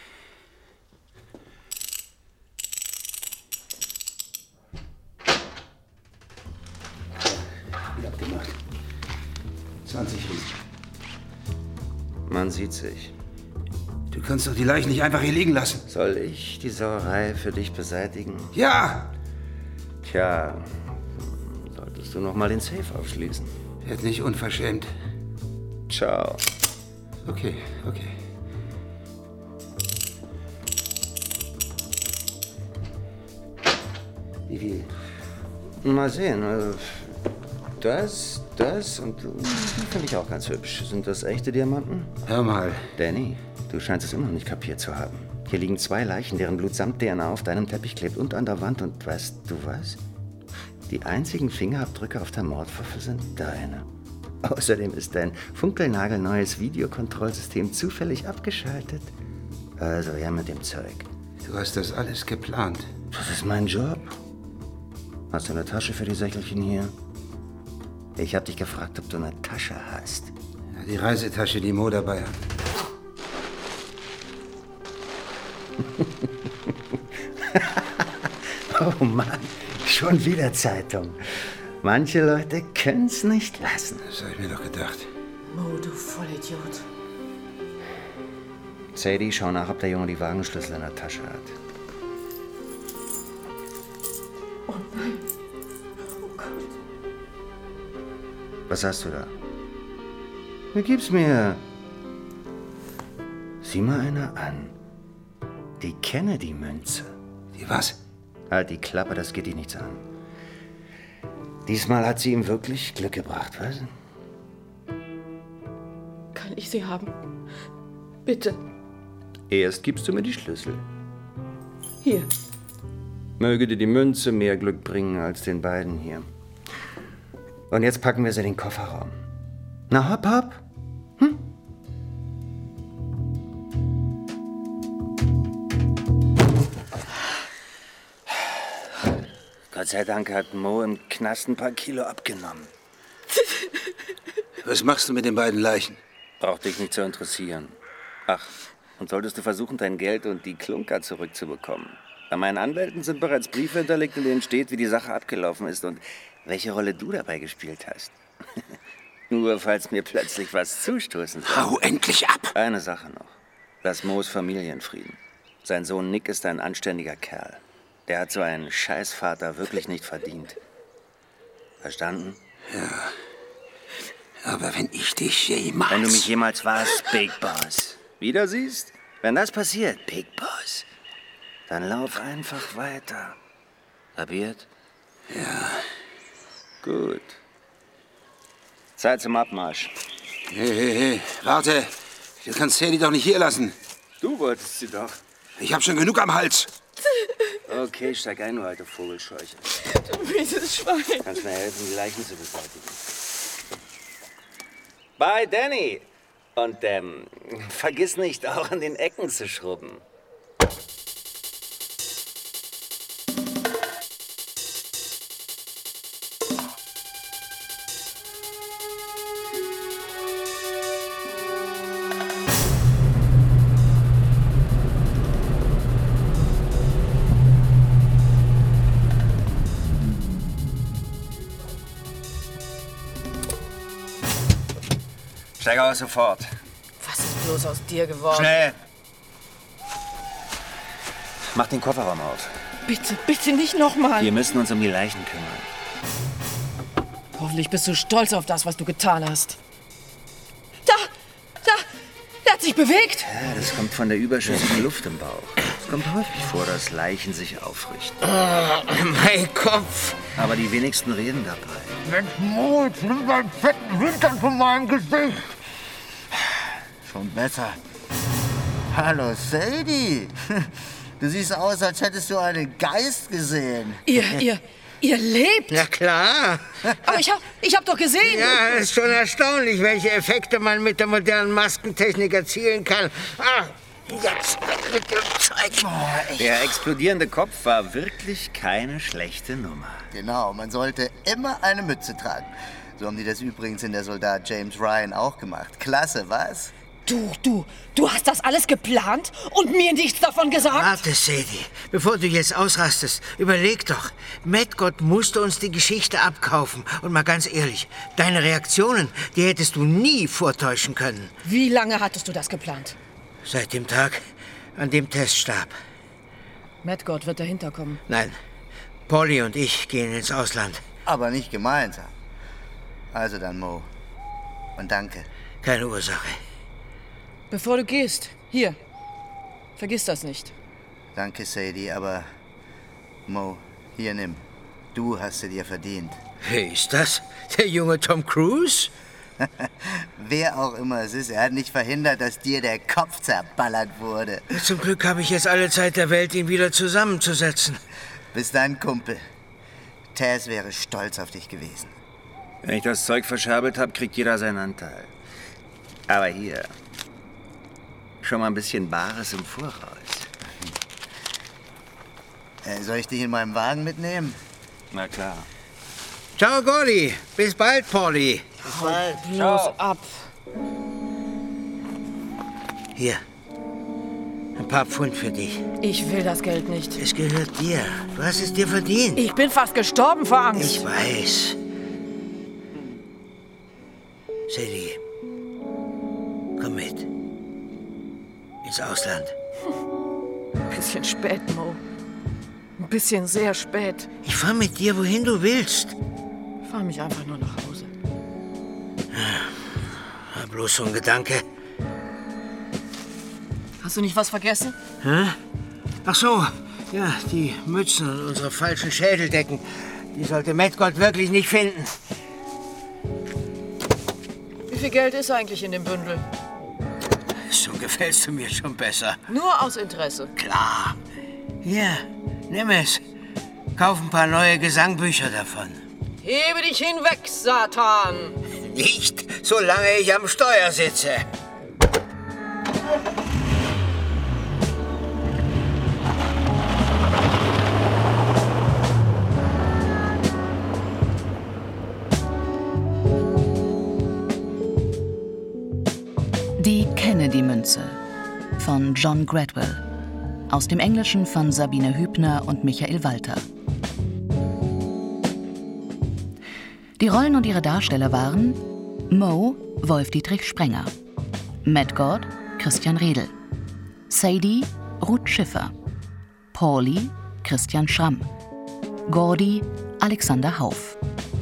Wie abgemacht. 20 Riesen. Man sieht sich. Du kannst doch die Leichen nicht einfach hier liegen lassen. Soll ich die Sauerei für dich beseitigen? Ja! Tja, solltest du noch mal den Safe aufschließen. Werd nicht unverschämt. Ciao. Okay, okay. Wie viel? Mal sehen. Das und die finde ich auch ganz hübsch. Sind das echte Diamanten? Hör mal. Danny, du scheinst es immer noch nicht kapiert zu haben. Hier liegen 2 Leichen, deren Blut samt DNA auf deinem Teppich klebt und an der Wand. Und weißt du was? Die einzigen Fingerabdrücke auf der Mordwaffe sind deine. Außerdem ist dein funkelnagelneues Videokontrollsystem zufällig abgeschaltet. Also ja, mit dem Zeug. Du hast das alles geplant. Das ist mein Job. Hast du eine Tasche für die Säckelchen hier? Ich hab dich gefragt, ob du eine Tasche hast. Ja, die Reisetasche, die Mo dabei hat. Oh Mann, schon wieder Zeitung. Manche Leute können's nicht lassen. Das hab ich mir doch gedacht. Mo, du Vollidiot. Sadie, schau nach, ob der Junge die Wagenschlüssel in der Tasche hat. Oh nein. Oh Gott. Was hast du da? Gib's mir. Sieh mal einer an. Die Kennedy-Münze. Die was? Halt die Klappe, das geht dich nichts an. Diesmal hat sie ihm wirklich Glück gebracht, was? Kann ich sie haben? Bitte. Erst gibst du mir die Schlüssel. Hier. Möge dir die Münze mehr Glück bringen als den beiden hier. Und jetzt packen wir sie in den Kofferraum. Na, hopp, hopp. Gott sei Dank hat Mo im Knast ein paar Kilo abgenommen. Was machst du mit den beiden Leichen? Braucht dich nicht zu interessieren. Ach, und solltest du versuchen, dein Geld und die Klunker zurückzubekommen. Bei meinen Anwälten sind bereits Briefe hinterlegt, in denen steht, wie die Sache abgelaufen ist und welche Rolle du dabei gespielt hast. Nur falls mir plötzlich was zustoßen soll. Hau endlich ab! Eine Sache noch. Lass Moos Familienfrieden. Sein Sohn Nick ist ein anständiger Kerl. Der hat so einen Scheißvater wirklich nicht verdient. Verstanden? Ja. Aber wenn ich dich jemals... Wenn du mich jemals warst, Big Boss. Wieder siehst? Wenn das passiert, Big Boss, dann lauf einfach weiter. Kapiert? Ja. Gut. Zeit zum Abmarsch. Hey, warte. Du kannst Sadie doch nicht hier lassen. Du wolltest sie doch. Ich hab schon genug am Hals. Okay, steig ein, du alte Vogelscheuche. Du mieses Schwein. Kannst mir helfen, die Leichen zu beseitigen. Bye, Danny. Und vergiss nicht, auch an den Ecken zu schrubben. Steig aus sofort. Was ist bloß aus dir geworden? Schnell! Mach den Kofferraum auf. Bitte, bitte nicht nochmal. Wir müssen uns um die Leichen kümmern. Hoffentlich bist du stolz auf das, was du getan hast. Der hat sich bewegt. Ja, das kommt von der überschüssigen Luft im Bauch. Es kommt häufig vor, dass Leichen sich aufrichten. Mein Kopf. Aber die wenigsten reden dabei. Mensch, Moritz, nimm deinen fetten Hintern von meinem Gesicht. Schon besser. Hallo, Sadie. Du siehst aus, als hättest du einen Geist gesehen. Ihr lebt? Na klar. Aber ich hab doch gesehen. Ja, ist schon erstaunlich, welche Effekte man mit der modernen Maskentechnik erzielen kann. Ah, jetzt mit dem Zeug. Der explodierende Kopf war wirklich keine schlechte Nummer. Genau, man sollte immer eine Mütze tragen. So haben die das übrigens in der Soldat James Ryan auch gemacht. Klasse, was? Du hast das alles geplant und mir nichts davon gesagt? Warte, Sadie, bevor du jetzt ausrastest, überleg doch. Medgott musste uns die Geschichte abkaufen. Und mal ganz ehrlich, deine Reaktionen, die hättest du nie vortäuschen können. Wie lange hattest du das geplant? Seit dem Tag, an dem Tess starb. Medgott wird dahinter kommen. Nein, Polly und ich gehen ins Ausland. Aber nicht gemeinsam. Also dann, Mo. Und danke. Keine Ursache. Bevor du gehst, hier, vergiss das nicht. Danke, Sadie, aber Mo, hier nimm. Du hast sie dir verdient. Wer ist das? Der junge Tom Cruise? Wer auch immer es ist, er hat nicht verhindert, dass dir der Kopf zerballert wurde. Zum Glück habe ich jetzt alle Zeit der Welt, ihn wieder zusammenzusetzen. Bis dann, Kumpel. Tess wäre stolz auf dich gewesen. Wenn ich das Zeug verscherbelt habe, kriegt jeder seinen Anteil. Aber hier, schon mal ein bisschen Bares im Voraus. Soll ich dich in meinem Wagen mitnehmen? Na klar. Ciao, Gordy. Bis bald, Polly. Bis bald. Bloß ab. Hier. Ein paar Pfund für dich. Ich will das Geld nicht. Es gehört dir. Du hast es dir verdient. Ich bin fast gestorben vor Angst. Ich weiß. Sadie, komm mit. Ins Ausland. Ein bisschen spät, Mo. Ein bisschen sehr spät. Ich fahr mit dir, wohin du willst. Fahr mich einfach nur nach Hause. War bloß so ein Gedanke. Hast du nicht was vergessen? Hä? Ach so, ja, die Mützen und unsere falschen Schädeldecken. Die sollte Medgott wirklich nicht finden. Wie viel Geld ist eigentlich in dem Bündel? So gefällst du mir schon besser. Nur aus Interesse. Klar. Hier, nimm es. Kauf ein paar neue Gesangbücher davon. Hebe dich hinweg, Satan! Nicht, solange ich am Steuer sitze. Die Kennedy-Münze von John Gradwell. Aus dem Englischen von Sabine Hübner und Michael Walter. Die Rollen und ihre Darsteller waren Mo, Wolf-Dietrich Sprenger, Medgott, Christian Redl, Sadie, Ruth Schiffer, Paulie, Christian Schramm, Gordy, Alexander Hauff.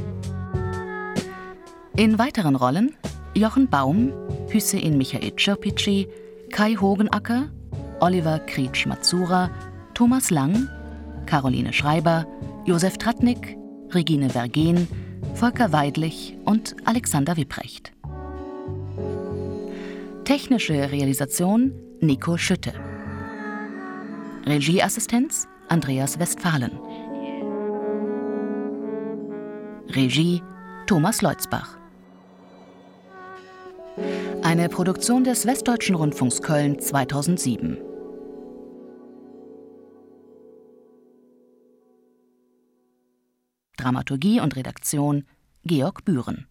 In weiteren Rollen Jochen Baum, Hüseyin Michael Çirpici, Kai Hogenacker, Oliver Krietsch-Mazura, Thomas Lang, Caroline Schreiber, Josef Tratnik, Regine Vergen, Volker Weidlich und Alexander Wipprecht. Technische Realisation Nico Schütte. Regieassistenz Andreas Westphalen. Regie Thomas Leutzbach. Eine Produktion des Westdeutschen Rundfunks Köln 2007. Dramaturgie und Redaktion Georg Bühren.